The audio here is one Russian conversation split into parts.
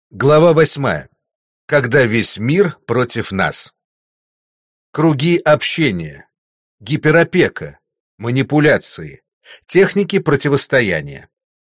Глава 8. Когда весь мир против нас. Круги общения, гиперопека, манипуляции, техники противостояния.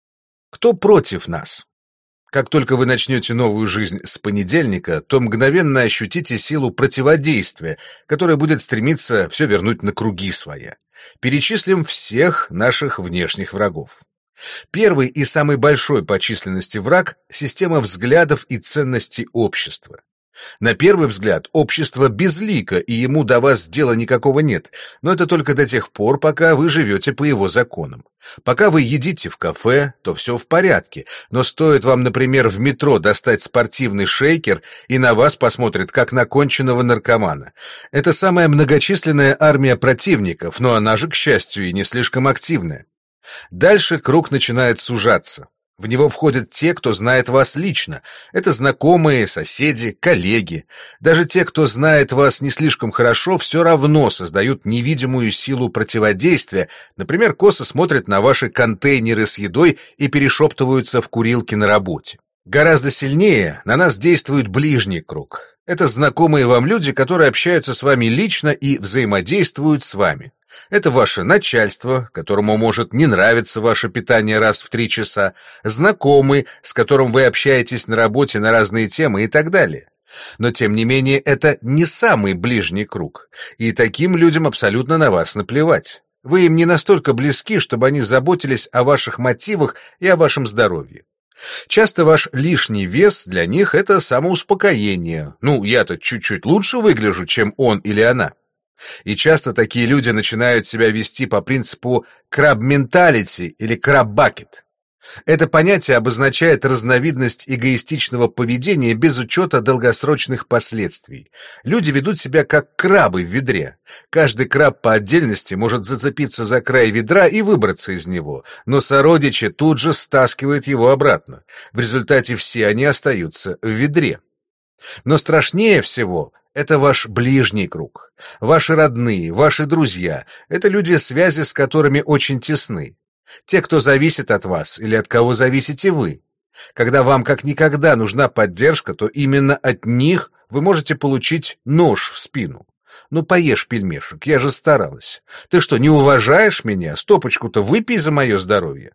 Кто против нас? Как только вы начнете новую жизнь с понедельника, то мгновенно ощутите силу противодействия, которая будет стремиться все вернуть на круги своя. Перечислим всех наших внешних врагов. Первый и самый большой по численности враг — система взглядов и ценностей общества. На первый взгляд, общество безлико, и ему до вас дела никакого нет, но это только до тех пор, пока вы живете по его законам. Пока вы едите в кафе, то все в порядке, но стоит вам, например, в метро достать спортивный шейкер, и на вас посмотрят, как на конченного наркомана. Это самая многочисленная армия противников, но она же, к счастью, и не слишком активная. Дальше круг начинает сужаться. В него входят те, кто знает вас лично. Это знакомые, соседи, коллеги. Даже те, кто знает вас не слишком хорошо, все равно создают невидимую силу противодействия, например, косо смотрят на ваши контейнеры с едой и перешептываются в курилке на работе. Гораздо сильнее на нас действует ближний круг. Это знакомые вам люди, которые общаются с вами лично и взаимодействуют с вами. Это ваше начальство, которому может не нравиться ваше питание раз в 3 часа, знакомый, с которым вы общаетесь на работе на разные темы и так далее. Но, тем не менее, это не самый ближний круг, и таким людям абсолютно на вас наплевать. Вы им не настолько близки, чтобы они заботились о ваших мотивах и о вашем здоровье. Часто ваш лишний вес для них — это самоуспокоение. Ну, я-то чуть-чуть лучше выгляжу, чем он или она. И часто такие люди начинают себя вести по принципу краб-менталити или краб-бакет. Это понятие обозначает разновидность эгоистичного поведения без учета долгосрочных последствий. Люди ведут себя как крабы в ведре. Каждый краб по отдельности может зацепиться за край ведра и выбраться из него, но сородичи тут же стаскивают его обратно. В результате все они остаются в ведре. Но страшнее всего — это ваш ближний круг. Ваши родные, ваши друзья — это люди, связи с которыми очень тесны. Те, кто зависит от вас или от кого зависите вы. Когда вам как никогда нужна поддержка, то именно от них вы можете получить нож в спину. Ну, поешь пельмешек, я же старалась. Ты что, не уважаешь меня? Стопочку-то выпей за мое здоровье.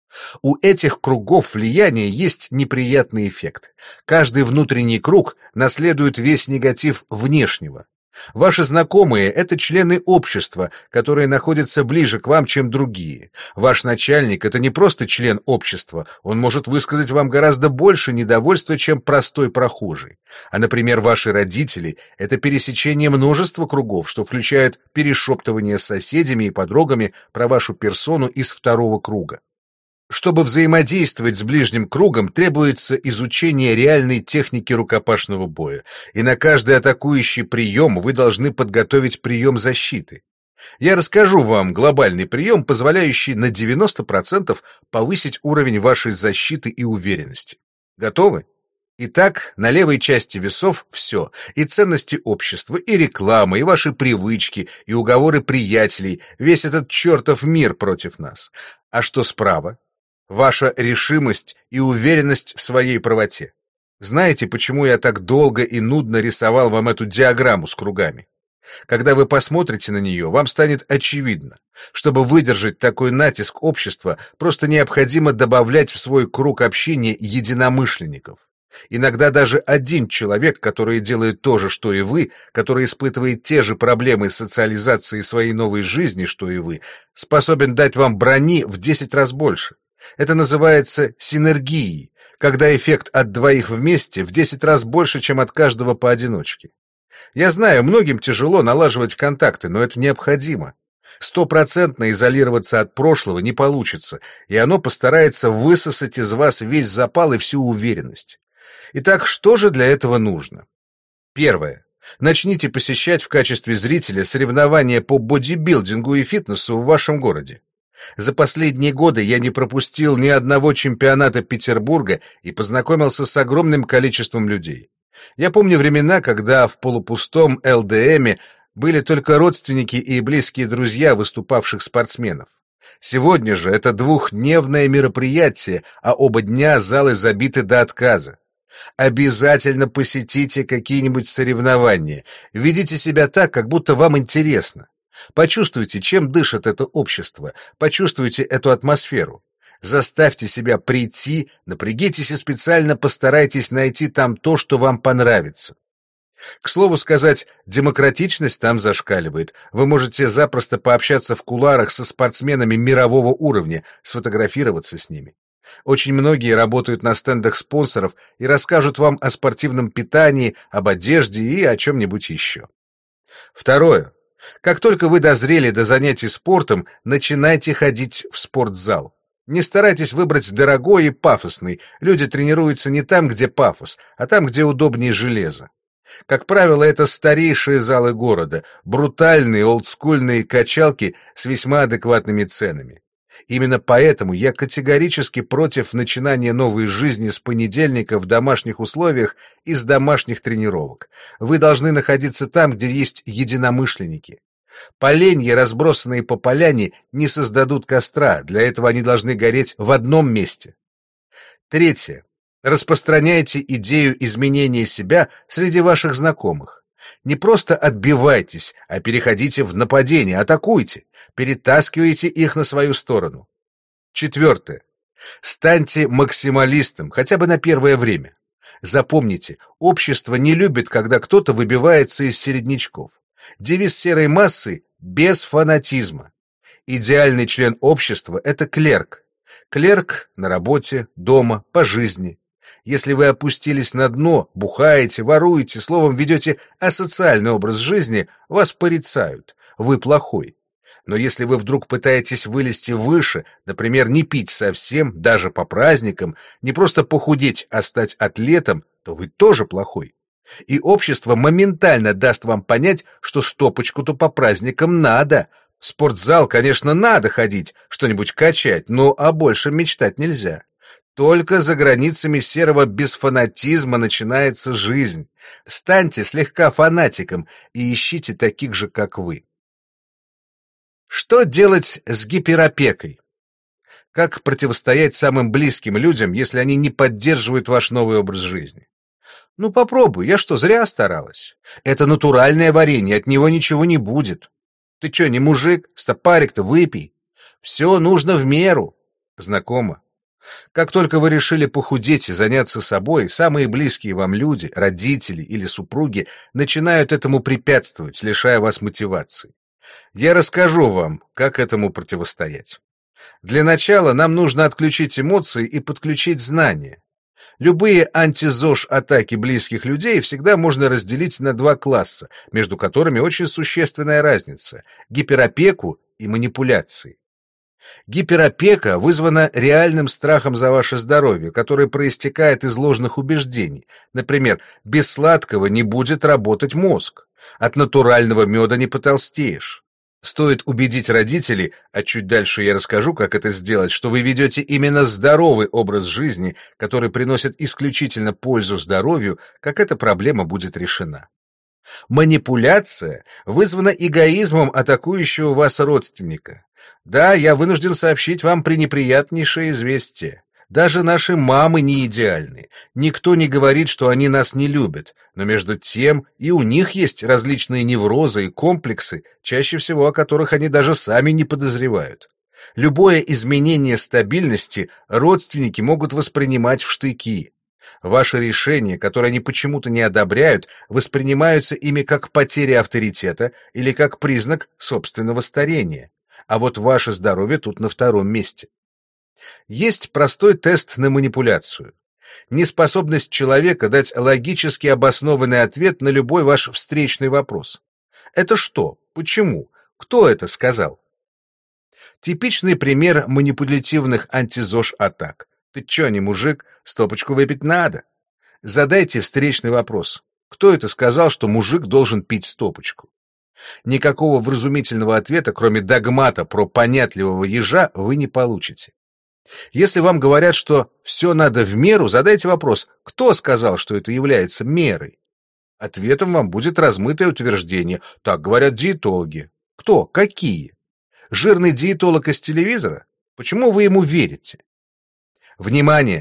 У этих кругов влияния есть неприятный эффект. Каждый внутренний круг наследует весь негатив внешнего. Ваши знакомые — это члены общества, которые находятся ближе к вам, чем другие. Ваш начальник — это не просто член общества, он может высказать вам гораздо больше недовольства, чем простой прохожий. А, например, ваши родители — это пересечение множества кругов, что включает перешептывание с соседями и подругами про вашу персону из второго круга. Чтобы взаимодействовать с ближним кругом, требуется изучение реальной техники рукопашного боя, и на каждый атакующий прием вы должны подготовить прием защиты. Я расскажу вам глобальный прием, позволяющий на 90% повысить уровень вашей защиты и уверенности. Готовы? Итак, на левой части весов все: и ценности общества, и реклама, и ваши привычки, и уговоры приятелей, весь этот чертов мир против нас. А что справа? Ваша решимость и уверенность в своей правоте. Знаете, почему я так долго и нудно рисовал вам эту диаграмму с кругами? Когда вы посмотрите на нее, вам станет очевидно. Чтобы выдержать такой натиск общества, просто необходимо добавлять в свой круг общения единомышленников. Иногда даже один человек, который делает то же, что и вы, который испытывает те же проблемы социализации своей новой жизни, что и вы, способен дать вам брони в 10 раз больше. Это называется синергией, когда эффект от двоих вместе в 10 раз больше, чем от каждого поодиночке. Я знаю, многим тяжело налаживать контакты, но это необходимо. 100% изолироваться от прошлого не получится, и оно постарается высосать из вас весь запал и всю уверенность. Итак, что же для этого нужно? Первое. Начните посещать в качестве зрителя соревнования по бодибилдингу и фитнесу в вашем городе. За последние годы я не пропустил ни одного чемпионата Петербурга и познакомился с огромным количеством людей. Я помню времена, когда в полупустом ЛДМе были только родственники и близкие друзья выступавших спортсменов. Сегодня же это двухдневное мероприятие, а оба дня залы забиты до отказа. Обязательно посетите какие-нибудь соревнования. Ведите себя так, как будто вам интересно. Почувствуйте, чем дышит это общество, почувствуйте эту атмосферу. Заставьте себя прийти, напрягитесь и специально постарайтесь найти там то, что вам понравится. К слову сказать, демократичность там зашкаливает. Вы можете запросто пообщаться в кулуарах со спортсменами мирового уровня, сфотографироваться с ними. Очень многие работают на стендах спонсоров и расскажут вам о спортивном питании, об одежде и о чем-нибудь еще. Второе. Как только вы дозрели до занятий спортом, начинайте ходить в спортзал. Не старайтесь выбрать дорогой и пафосный. Люди тренируются не там, где пафос, а там, где удобнее железо. Как правило, это старейшие залы города, брутальные олдскульные качалки с весьма адекватными ценами. Именно поэтому я категорически против начинания новой жизни с понедельника в домашних условиях и с домашних тренировок. Вы должны находиться там, где есть единомышленники. Поленья, разбросанные по поляне, не создадут костра, для этого они должны гореть в одном месте. Третье. Распространяйте идею изменения себя среди ваших знакомых. Не просто отбивайтесь, а переходите в нападение, атакуйте, перетаскивайте их на свою сторону. Четвертое. Станьте максималистом, хотя бы на первое время. Запомните, общество не любит, когда кто-то выбивается из середнячков. Девиз серой массы — без фанатизма. Идеальный член общества — это клерк. Клерк на работе, дома, по жизни. Если вы опустились на дно, бухаете, воруете, словом, ведете асоциальный образ жизни, вас порицают. Вы плохой. Но если вы вдруг пытаетесь вылезти выше, например, не пить совсем, даже по праздникам, не просто похудеть, а стать атлетом, то вы тоже плохой. И общество моментально даст вам понять, что стопочку-то по праздникам надо. В спортзал, конечно, надо ходить, что-нибудь качать, но о большем мечтать нельзя. Только за границами серого безфанатизма начинается жизнь. Станьте слегка фанатиком и ищите таких же, как вы. Что делать с гиперопекой? Как противостоять самым близким людям, если они не поддерживают ваш новый образ жизни? Ну попробуй, я что, зря старалась? Это натуральное варенье, от него ничего не будет. Ты что, не мужик? Стопарик-то выпей. Все нужно в меру. Знакомо? Как только вы решили похудеть и заняться собой, самые близкие вам люди, родители или супруги, начинают этому препятствовать, лишая вас мотивации. Я расскажу вам, как этому противостоять. Для начала нам нужно отключить эмоции и подключить знания. Любые анти-ЗОЖ-атаки близких людей всегда можно разделить на два класса, между которыми очень существенная разница — гиперопеку и манипуляции. Гиперопека вызвана реальным страхом за ваше здоровье, который проистекает из ложных убеждений. Например, без сладкого не будет работать мозг, от натурального меда не потолстеешь. Стоит убедить родителей, а чуть дальше я расскажу, как это сделать, что вы ведете именно здоровый образ жизни, который приносит исключительно пользу здоровью, как эта проблема будет решена. Манипуляция вызвана эгоизмом атакующего вас родственника. Да, я вынужден сообщить вам пренеприятнейшее известие. Даже наши мамы не идеальны. Никто не говорит, что они нас не любят, но между тем и у них есть различные неврозы и комплексы, чаще всего о которых они даже сами не подозревают. Любое изменение стабильности родственники могут воспринимать в штыки. Ваши решения, которые они почему-то не одобряют, воспринимаются ими как потеря авторитета или как признак собственного старения. А вот ваше здоровье тут на втором месте. Есть простой тест на манипуляцию. Неспособность человека дать логически обоснованный ответ на любой ваш встречный вопрос. Это что? Почему? Кто это сказал? Типичный пример манипулятивных анти-ЗОЖ-атак. Ты чё, не мужик? Стопочку выпить надо. Задайте встречный вопрос. Кто это сказал, что мужик должен пить стопочку? Никакого вразумительного ответа, кроме догмата про понятливого ежа, вы не получите. Если вам говорят, что все надо в меру, задайте вопрос, кто сказал, что это является мерой? Ответом вам будет размытое утверждение. Так говорят диетологи. Кто? Какие? Жирный диетолог из телевизора? Почему вы ему верите? Внимание!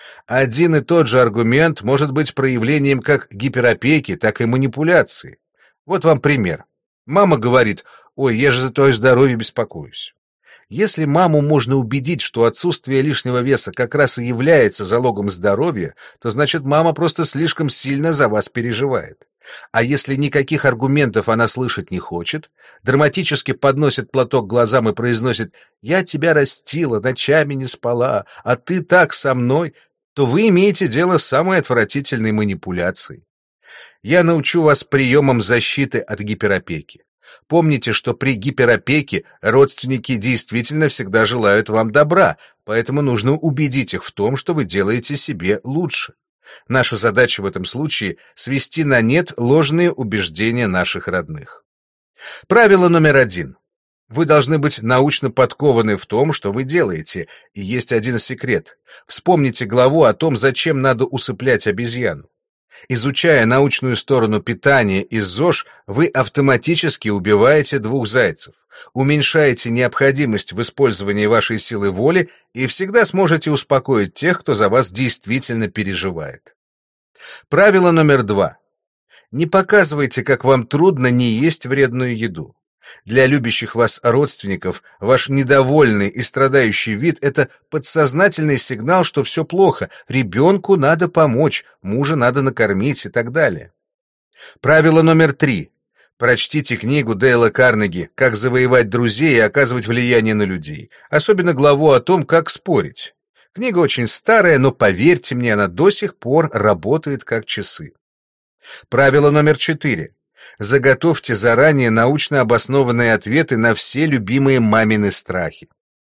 Один и тот же аргумент может быть проявлением как гиперопеки, так и манипуляции. Вот вам пример. Мама говорит: «Ой, я же за твое здоровье беспокоюсь». Если маму можно убедить, что отсутствие лишнего веса как раз и является залогом здоровья, то значит мама просто слишком сильно за вас переживает. А если никаких аргументов она слышать не хочет, драматически подносит платок к глазам и произносит: «Я тебя растила, ночами не спала, а ты так со мной», то вы имеете дело с самой отвратительной манипуляцией. Я научу вас приемам защиты от гиперопеки. Помните, что при гиперопеке родственники действительно всегда желают вам добра, поэтому нужно убедить их в том, что вы делаете себе лучше. Наша задача в этом случае — свести на нет ложные убеждения наших родных. Правило номер 1. Вы должны быть научно подкованы в том, что вы делаете, и есть один секрет. Вспомните главу о том, зачем надо усыплять обезьяну. Изучая научную сторону питания из ЗОЖ, вы автоматически убиваете двух зайцев, уменьшаете необходимость в использовании вашей силы воли и всегда сможете успокоить тех, кто за вас действительно переживает. Правило номер 2. Не показывайте, как вам трудно не есть вредную еду. Для любящих вас родственников ваш недовольный и страдающий вид — это подсознательный сигнал, что все плохо, ребенку надо помочь, мужа надо накормить и так далее. Правило номер 3. Прочтите книгу Дейла Карнеги «Как завоевать друзей и оказывать влияние на людей», особенно главу о том, как спорить. Книга очень старая, но, поверьте мне, она до сих пор работает как часы. Правило номер 4. Заготовьте заранее научно обоснованные ответы на все любимые мамины страхи.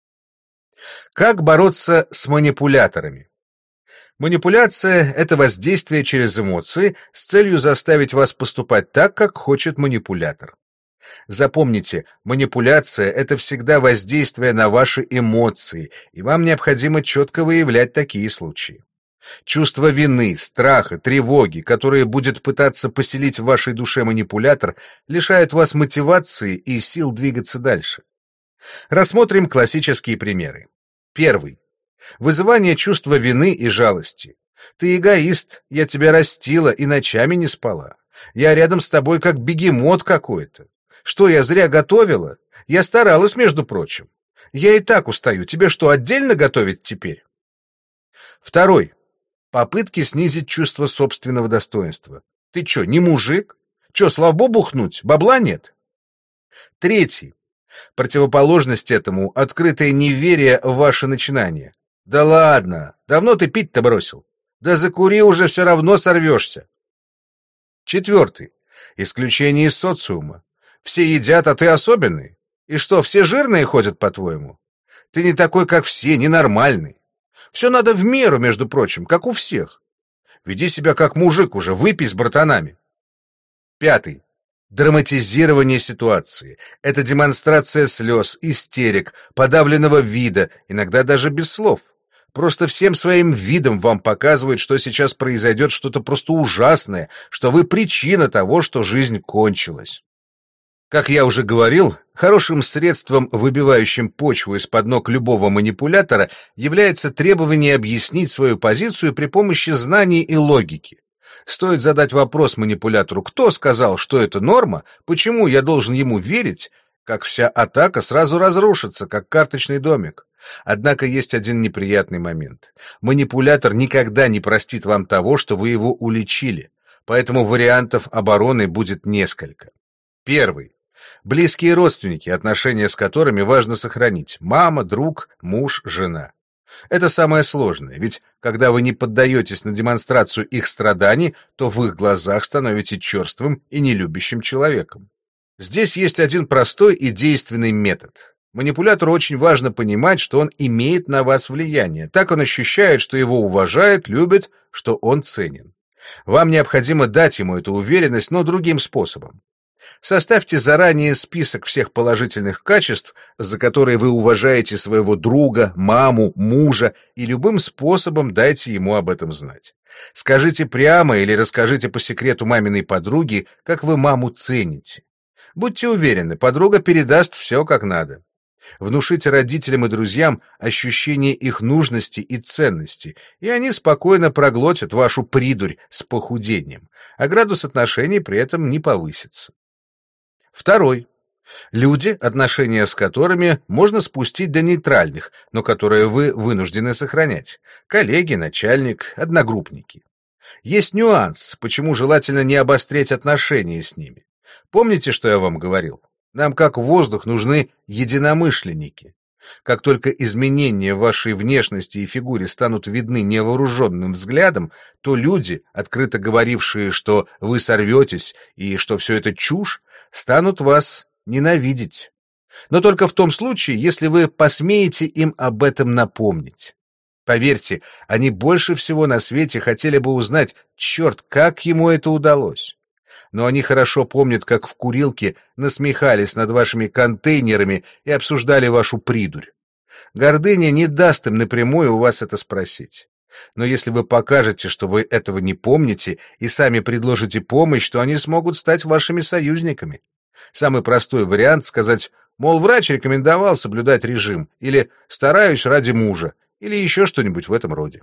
Как бороться с манипуляторами? Манипуляция — это воздействие через эмоции с целью заставить вас поступать так, как хочет манипулятор. Запомните, манипуляция — это всегда воздействие на ваши эмоции, и вам необходимо четко выявлять такие случаи. Чувство вины, страха, тревоги, которые будет пытаться поселить в вашей душе манипулятор, лишают вас мотивации и сил двигаться дальше. Рассмотрим классические примеры. Первый. Вызывание чувства вины и жалости. Ты эгоист, я тебя растила и ночами не спала. Я рядом с тобой как бегемот какой-то. Что, я зря готовила? Я старалась, между прочим. Я и так устаю, тебе что, отдельно готовить теперь? Второй. Попытки снизить чувство собственного достоинства. Ты чё, не мужик? Чё, слабо бухнуть? Бабла нет? Третий. Противоположность этому — открытое неверие в ваше начинание. Да ладно, давно ты пить-то бросил. Да закури, уже все равно сорвешься. Четвертый. Исключение из социума. Все едят, а ты особенный. И что, все жирные ходят, по-твоему? Ты не такой, как все, ненормальный. Все надо в меру, между прочим, как у всех. Веди себя как мужик уже, выпей с братанами. Пятый. Драматизирование ситуации. Это демонстрация слез, истерик, подавленного вида, иногда даже без слов. Просто всем своим видом вам показывают, что сейчас произойдет что-то просто ужасное, что вы причина того, что жизнь кончилась. Как я уже говорил, хорошим средством, выбивающим почву из-под ног любого манипулятора, является требование объяснить свою позицию при помощи знаний и логики. Стоит задать вопрос манипулятору: кто сказал, что это норма, почему я должен ему верить, как вся атака сразу разрушится, как карточный домик. Однако есть один неприятный момент. Манипулятор никогда не простит вам того, что вы его уличили, поэтому вариантов обороны будет несколько. Первый. Близкие родственники, отношения с которыми важно сохранить: мама, друг, муж, жена. Это самое сложное, ведь когда вы не поддаетесь на демонстрацию их страданий, то в их глазах становитесь черствым и нелюбящим человеком. Здесь есть один простой и действенный метод. Манипулятору очень важно понимать, что он имеет на вас влияние. Так он ощущает, что его уважают, любят, что он ценен. Вам необходимо дать ему эту уверенность, но другим способом. Составьте заранее список всех положительных качеств, за которые вы уважаете своего друга, маму, мужа, и любым способом дайте ему об этом знать. Скажите прямо или расскажите по секрету маминой подруге, как вы маму цените. Будьте уверены, подруга передаст все как надо. Внушите родителям и друзьям ощущение их нужности и ценности, и они спокойно проглотят вашу придурь с похудением, а градус отношений при этом не повысится. Второй. Люди, отношения с которыми можно спустить до нейтральных, но которые вы вынуждены сохранять. Коллеги, начальник, одногруппники. Есть нюанс, почему желательно не обострять отношения с ними. Помните, что я вам говорил? Нам, как воздух, нужны единомышленники. Как только изменения в вашей внешности и фигуре станут видны невооруженным взглядом, то люди, открыто говорившие, что вы сорветесь и что все это чушь, станут вас ненавидеть. Но только в том случае, если вы посмеете им об этом напомнить. Поверьте, они больше всего на свете хотели бы узнать, черт, как ему это удалось. Но они хорошо помнят, как в курилке насмехались над вашими контейнерами и обсуждали вашу придурь. Гордыня не даст им напрямую у вас это спросить. Но если вы покажете, что вы этого не помните, и сами предложите помощь, то они смогут стать вашими союзниками. Самый простой вариант — сказать, мол, врач рекомендовал соблюдать режим, или стараюсь ради мужа, или еще что-нибудь в этом роде.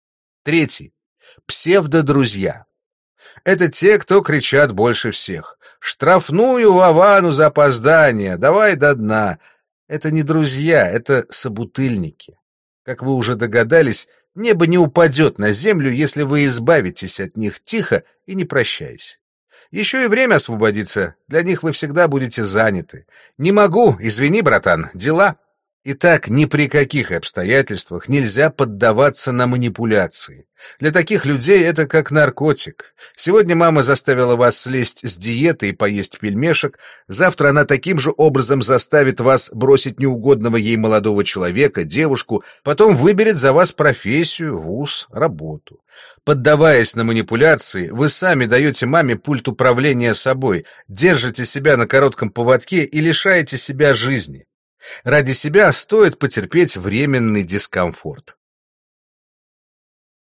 Третий. Псевдодрузья. Это те, кто кричат больше всех. «Штрафную Вовану за опоздание! Давай до дна!» Это не друзья, это собутыльники. Как вы уже догадались, небо не упадет на землю, если вы избавитесь от них тихо и не прощаясь. Еще и время освободится, для них вы всегда будете заняты. «Не могу, извини, братан, дела». Итак, ни при каких обстоятельствах нельзя поддаваться на манипуляции. Для таких людей это как наркотик. Сегодня мама заставила вас слезть с диеты и поесть пельмешек, завтра она таким же образом заставит вас бросить неугодного ей молодого человека, девушку, потом выберет за вас профессию, вуз, работу. Поддаваясь на манипуляции, вы сами даете маме пульт управления собой, держите себя на коротком поводке и лишаете себя жизни. Ради себя стоит потерпеть временный дискомфорт.